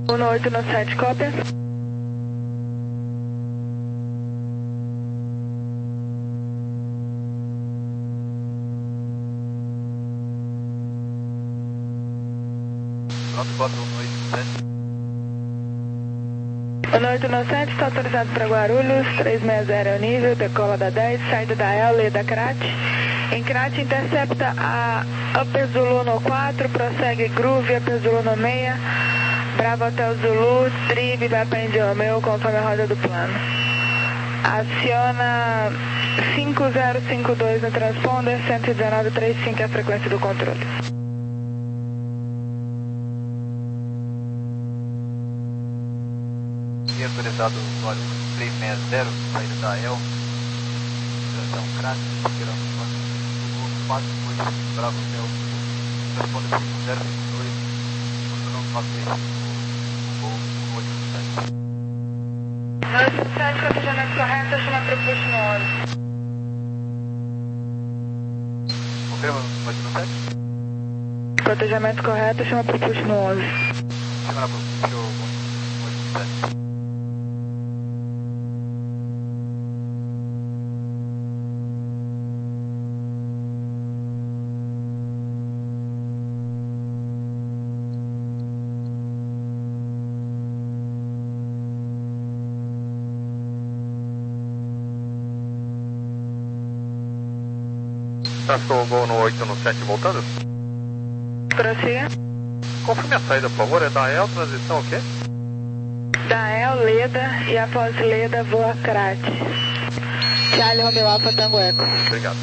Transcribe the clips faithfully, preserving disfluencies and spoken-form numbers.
um oito no sete, cópia. Pronto, quatro um oito no sete. um oito no sete, está autorizado para Guarulhos, trezentos e sessenta é o nível, decola da dez, saída da El, lê da Crat. Em Crat, intercepta a Upper Zulu no quatro, prossegue Groove, Upper Zulu no seis, Bravo Hotel Zulu, Trib, vai para India Romeo, conforme a roda do plano. Aciona cinco zero cinco dois no transponder, cento e dezenove vírgula trinta e cinco é a frequência do controle. E autorizado o óleo trezentos e sessenta, saída da El, direção Crat, esperando o quatro oito, Bravo Hotel, responde cinco zero cinco dois, controlando nove três cinco, o oito no sete. oito no sete, cotejamento correto, chama propulso no onze. Confirma o oito no sete? Cotejamento correto, chama propulso no onze. Chama na propulso oito no sete. Tráfego Gol no oito no sete voltando? Prossiga. Confirme a saída, por favor. É da El, transição o quê? Da El, Leda e após Leda voa Crat. Charlie Romeo Alfa Tango Eco. Obrigado.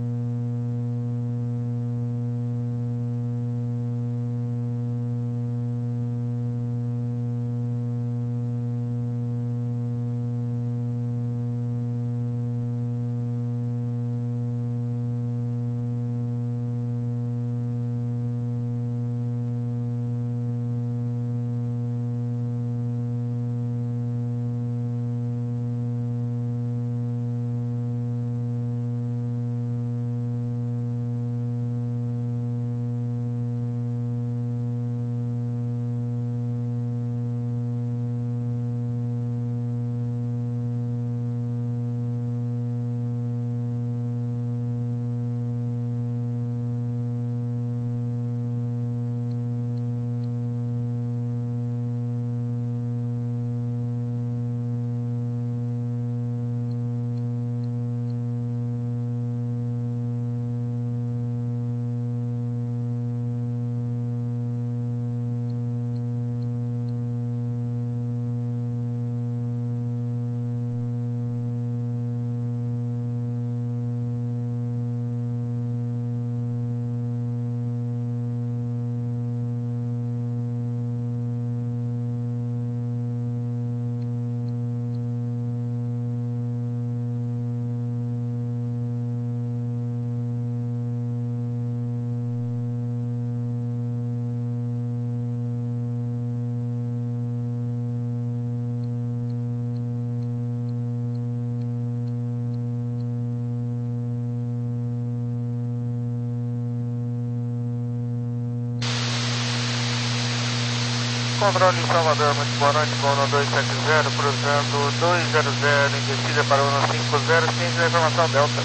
Controle em Salvador, muito boa noite, Gol no dois sete zero, cruzando dois zero zero, investida para o cinco zero, ciência da informação Delta.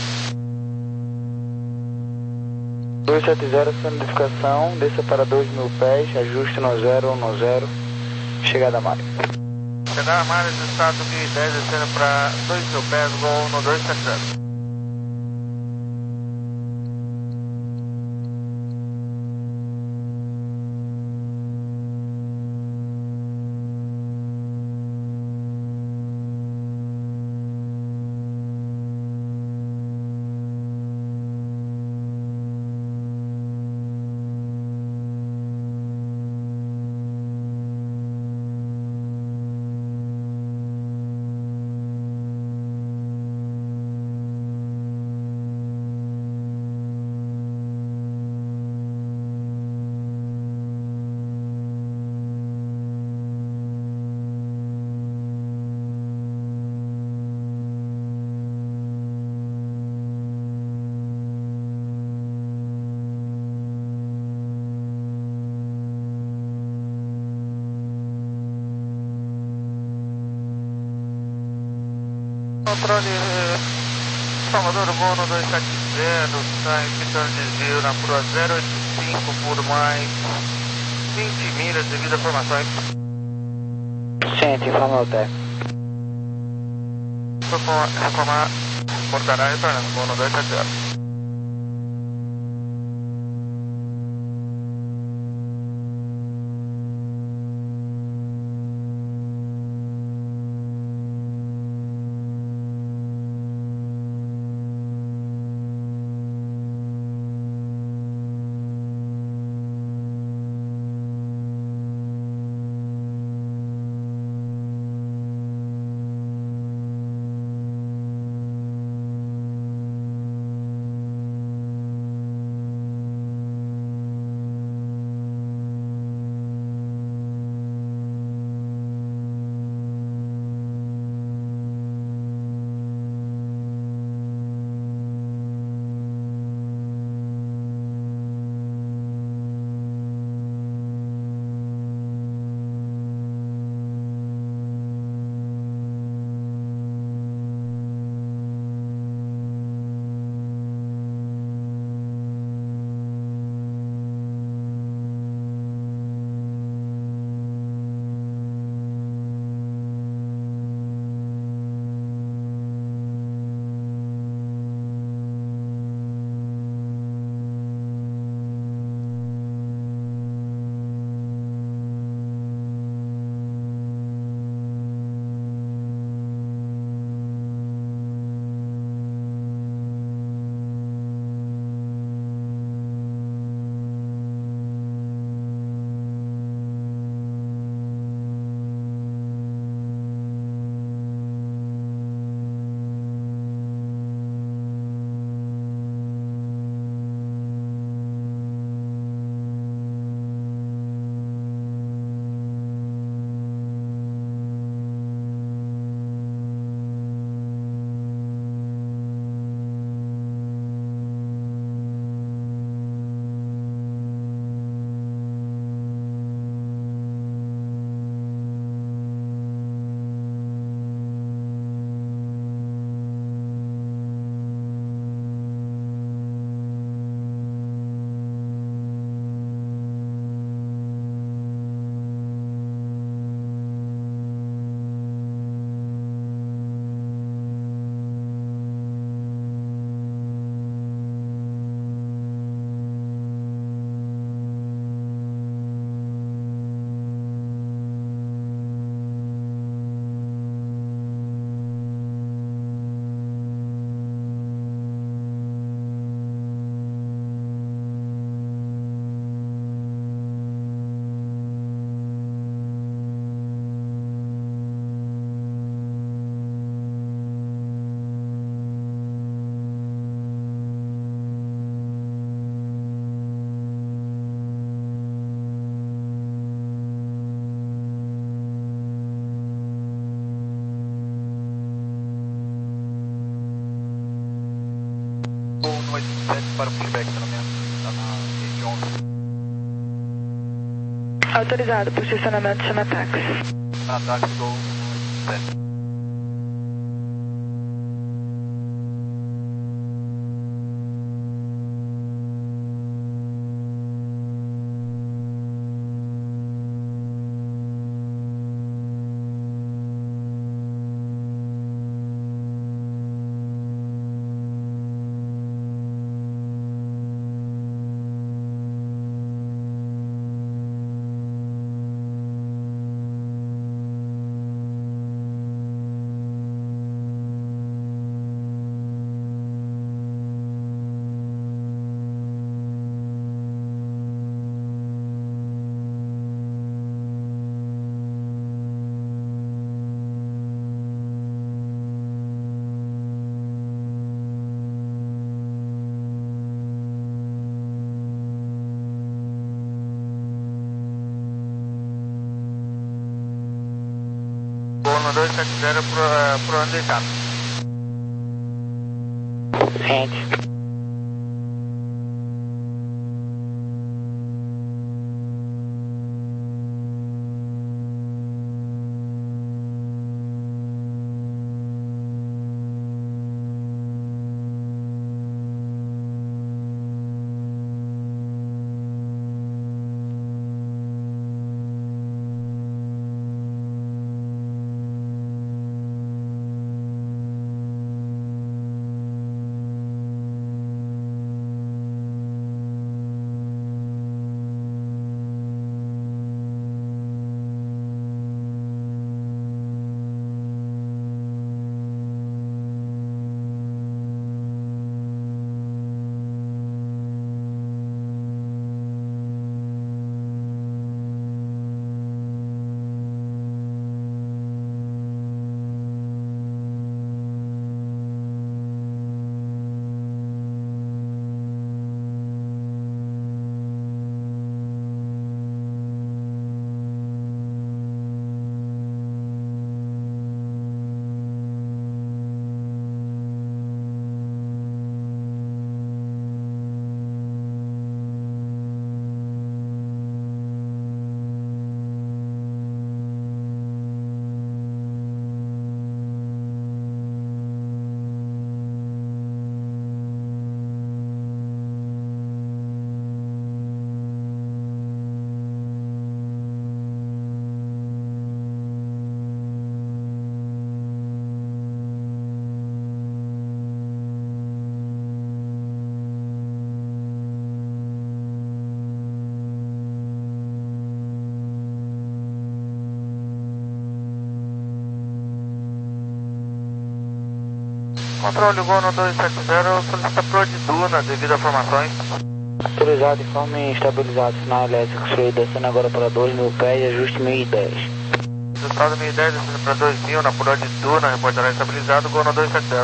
dois sete zero, solidificação, desça para dois mil pés, ajuste no zero um zero, chegada a Mário. Chegada a Mário do estado de dez, descendo para dois mil pés, Gol no dois sete zero. Controle, Salvador, Mono dois sete zero, está evitando desvio na Pro zero oito cinco por mais vinte milhas devido a formações. Ciente, informa o técnico. Reformar, portará retornando, Mono dois sete zero. oito sete para o pushback, estacionamento, está na região. Autorizado para o estacionamento chama táxi. Na táxi do oito sete. Bono dois sete zero pro, pro ano deitado. Ciente. Controle Gol no dois sete zero, solicita Pro de Duna devido a formações. Autorizado, informe estabilizado, sinal elétrico fluido, descendo agora para dois mil pés, ajuste mil e dez. Resultado mil e dez, descendo para dois mil, na Pro de Duna, reportará estabilizado, Gol no dois sete zero.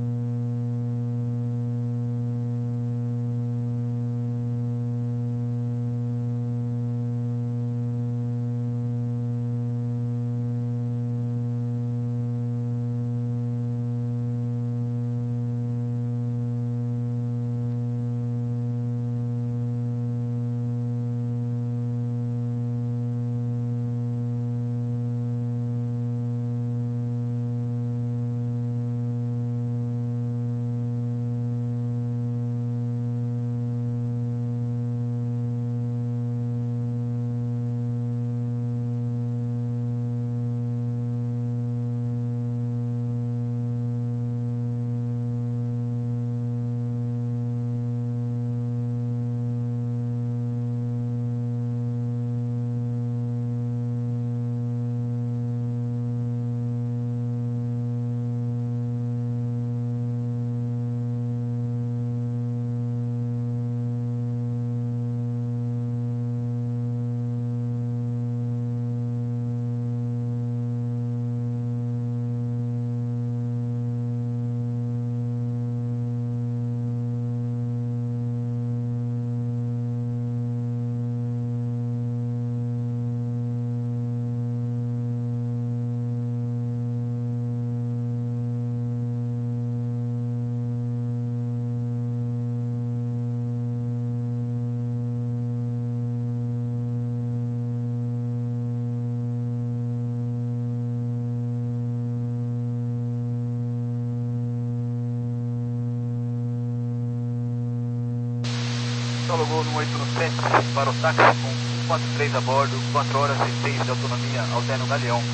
Solo Gol no oito sete para o táxi com quatro três a bordo, quatro horas e seis de autonomia, alterno Galeão.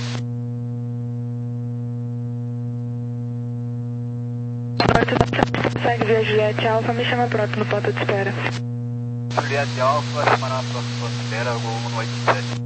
Segue via Juliette Alfa, me chama pronto no ponto de espera. Juliette Alfa, chamará na próxima ponto de espera, Gol no oito sete.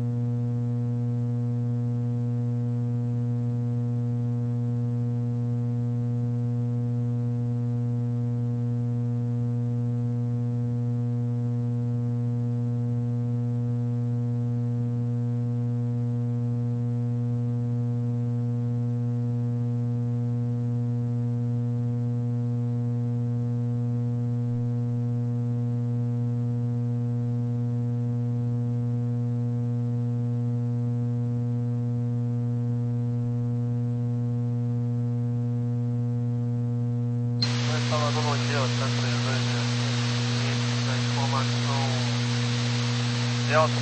Salvador, bom dia, Otávio três dois zero, informação Delta,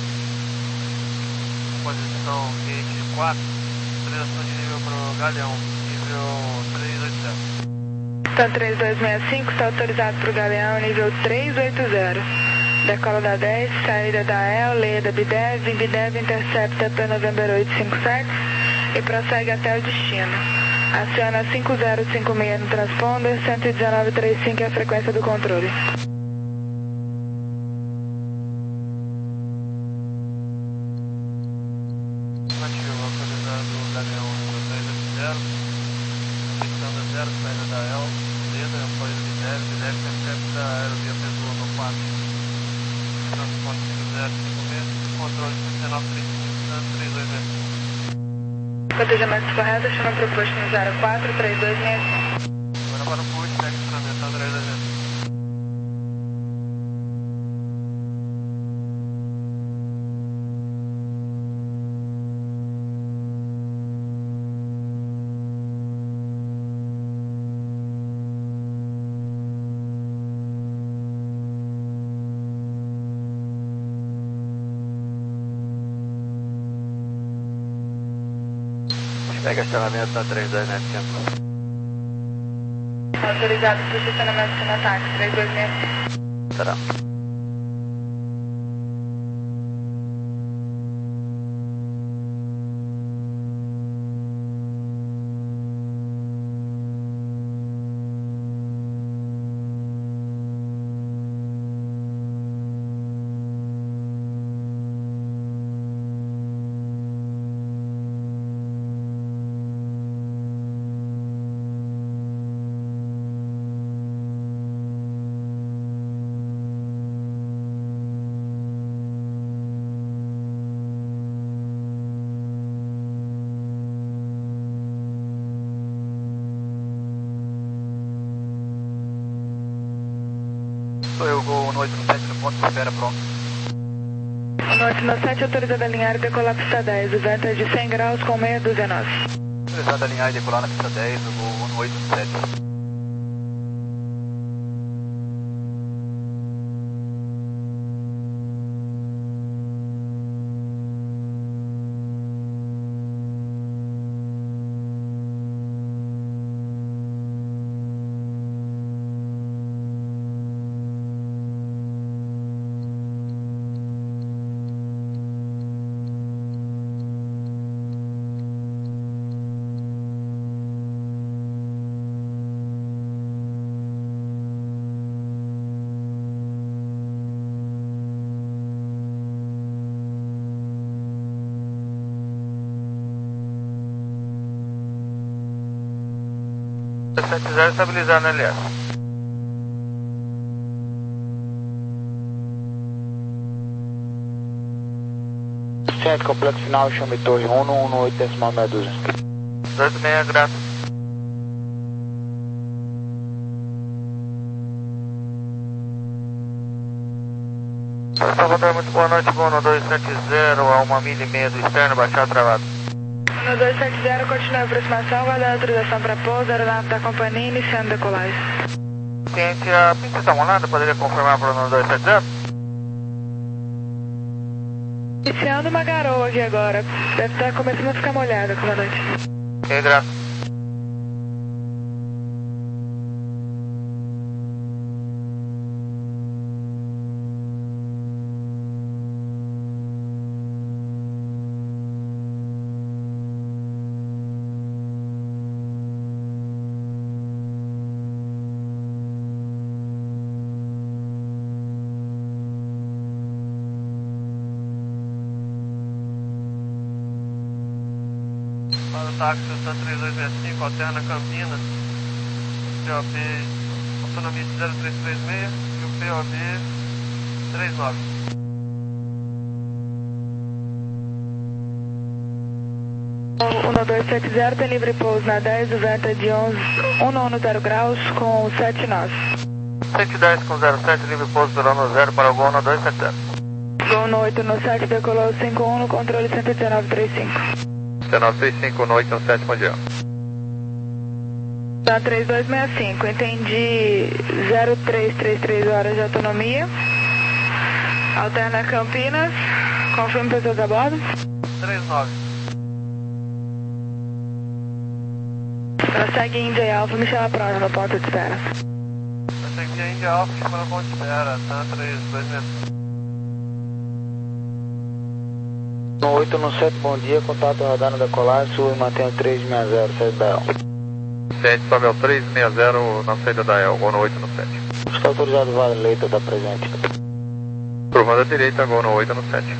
posição gate quatro, autorização de nível para o Galeão, nível três oito zero. Então três dois seis cinco, está autorizado para o Galeão, nível três oito zero. Decola da dez, saída da E L, leia da B D E V, B D E V intercepta P November oito cinco sete e prossegue até o destino. Aciona cinco zero cinco seis no transponder, cento e dezenove trinta e cinco é a frequência do controle. Nativo, autorizado Galeão três oito zero, pistão da zero, saída da E L, leda, apoio do B D E V, B D E V intercepta aerovia Peso no quatro, transponder cinco zero cinco seis, controle sessenta e nove trinta e cinco, três dois zero. Cotejamentos corretos, chama proposto no zero quatro três dois seis cinco. Agora para o pulso, segue o treinamento três dois zero. Pega estacionamento da três dois sete cinco. Autorizado para o estacionamento sem ataque, três dois seis cinco. Será. zero, Gol um oito no sete no ponto de espera, pronto. um oito no sete, autorizado a alinhar e decolar pista dez, o vento é de cem graus com meia dúzia nós. Autorizado a alinhar e decolar na pista dez, Gol um oito no sete. sete zero estabilizar na L S. Centro, complexo final, chame torre um um oito decimal meia dúzia. dois seis, graças. Salvador, muito boa noite, Gol um dois sete zero, a uma milha e meia do externo, baixar travado. um dois sete zero, continua a aproximação, aguardar autorização para pouso, aeronave da companhia, iniciando decolagem. Ciente, a pista está molhada, poderia confirmar para o um dois sete zero? Iniciando uma garoa aqui agora, deve estar começando a ficar molhada com a noite. Ok, graças. Para o táxi, Santa três dois seis cinco, alterna Campinas, P O B, autonomia de zero três três seis e o P O B trinta e nove. um dois sete zero, tem livre pouso na dez, o vento é de onze, um nono zero graus com sete nós. cento e dez com zero sete, livre pouso pelo ano zero para o Gol um dois sete zero. Gol um oito no sete, decolou cinco um no controle cento e dezenove trinta e cinco. dezenove trinta e cinco, no oito no sete, bom dia. Tá três dois seis cinco, entendi zero três três três horas de autonomia. Alterna Campinas, confirme pessoas a bordo. trinta e nove. Prossegue Índia e Alfa, me chama pronto no ponto de espera. Prossegue Índia Alfa, me chama no ponto de espera, tá três dois seis cinco. No oito no sete, bom dia, contato radar na decolagem, sul e mantenha três seis zero, saída da E L. Ciente, sobe ao três seis zero na saída da E L, Gol no oito no sete. Está autorizado Vale Leita da presente. Curva da direita, Gol no oito no sete.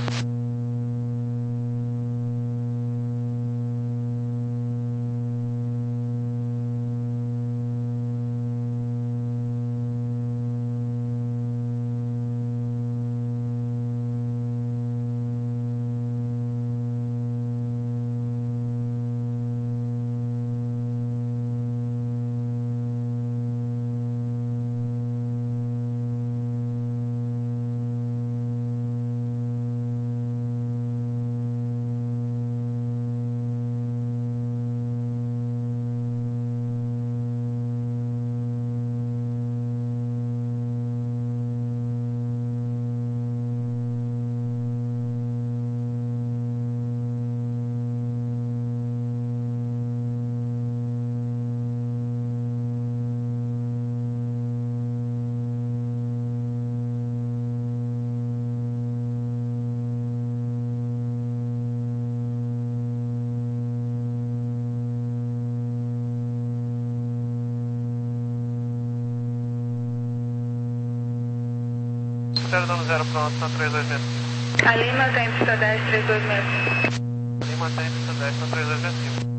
zero dando zero pronto, tá três dois seis cinco. A Lima tem pista dez, três dois seis cinco. Lima tem pista dez, tá três dois seis cinco.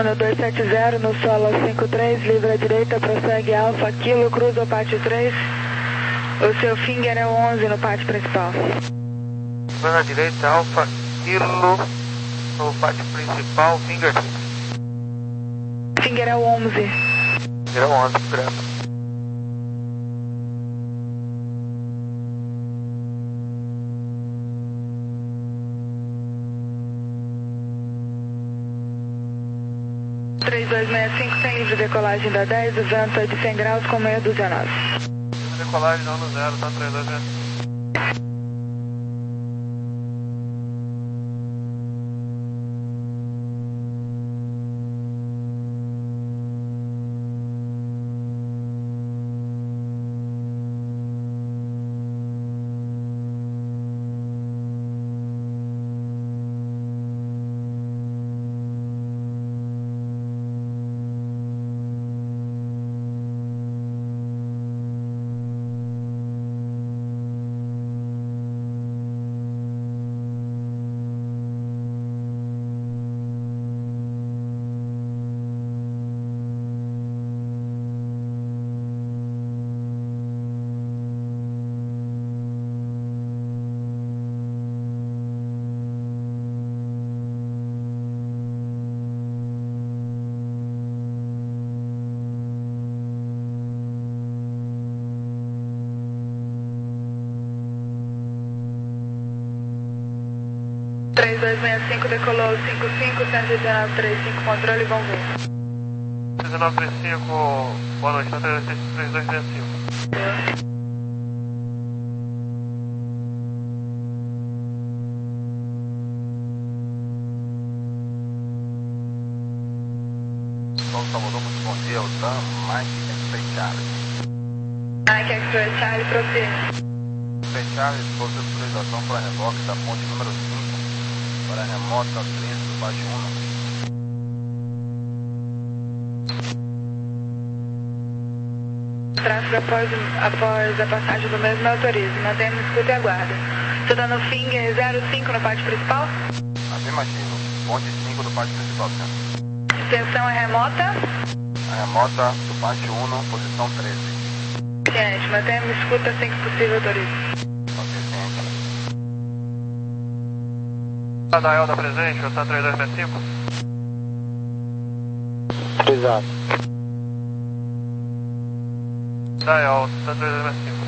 Ano dois sete zero, no solo cinco três, livre à direita, prossegue Alfa, Kilo, cruza o pátio três. O seu finger é o onze no pátio principal. Vai na direita, Alfa, Kilo, no pátio principal, finger. Finger é o onze. Finger é o onze, direto. três dois seis cinco, tem livre decolagem da dez, o vento é de cem graus com meia dúzia nove. Decolagem não no zero, tá três dois seis cinco. três dois seis cinco, decolou cinco cinco, cento e dezenove, trinta e cinco, controle, vamos ver. dezenove trinta e cinco, boa noite, tá três dois seis cinco. Paulo Salvador, muito bom dia, Otan, Mike, X-Ray Charlie. Mike, X-Ray Charlie, prossiga. X-Ray Charlie, força de autorização para reboque da ponte número cinco, para a remota três do baixo um. Tráfego após, após a passagem do mesmo autorize, mantendo escuta e aguarda. Estou dando finger zero cinco no pátio principal? Afirmativo, ponte cinco do pátio principal, senhor. Extensão é remota? A remota do pátio um, posição treze. Ciente, mantendo escuta assim que possível, autorize. Ok, ciente. A Dael da presente, Otan três dois seis cinco. Exato. Dael, Otan três dois seis cinco.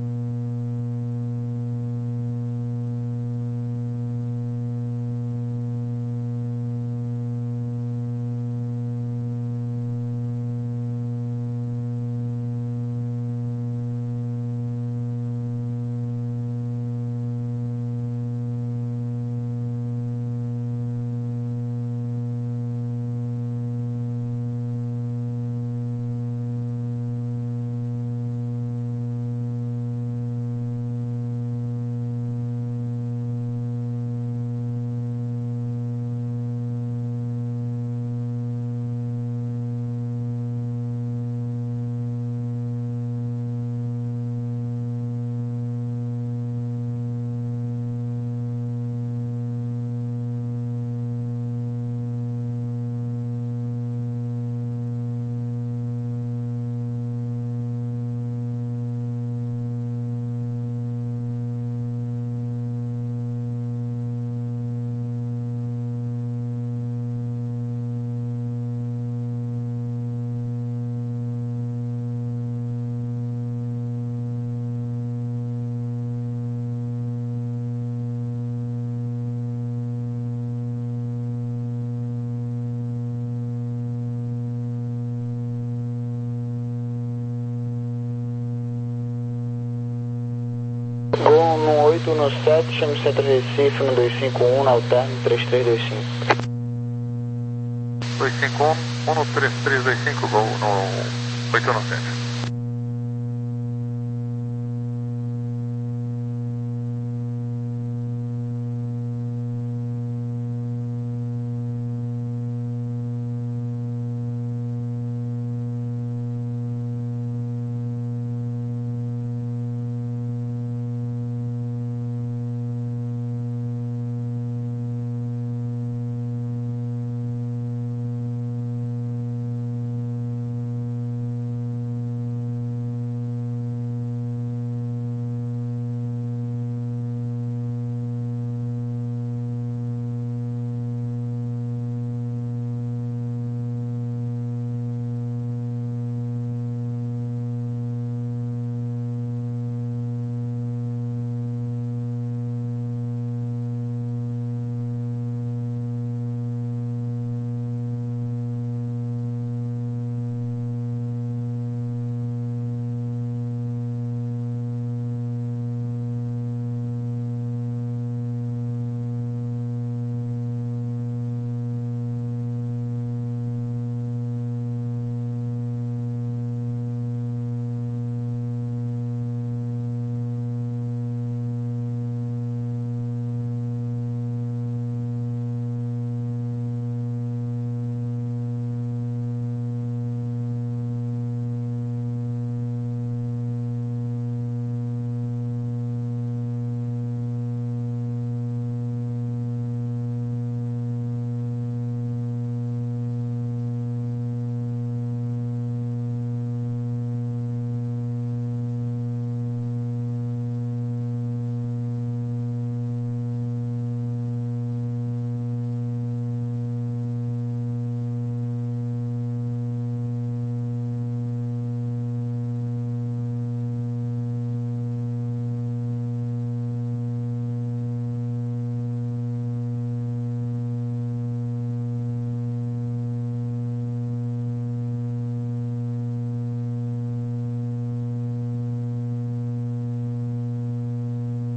Gol no oito, no sete, chame Centro Recife, no dois cinco um, na Alterno, três três dois cinco. dois cinco um, um no três três dois cinco, gol no oito no sete.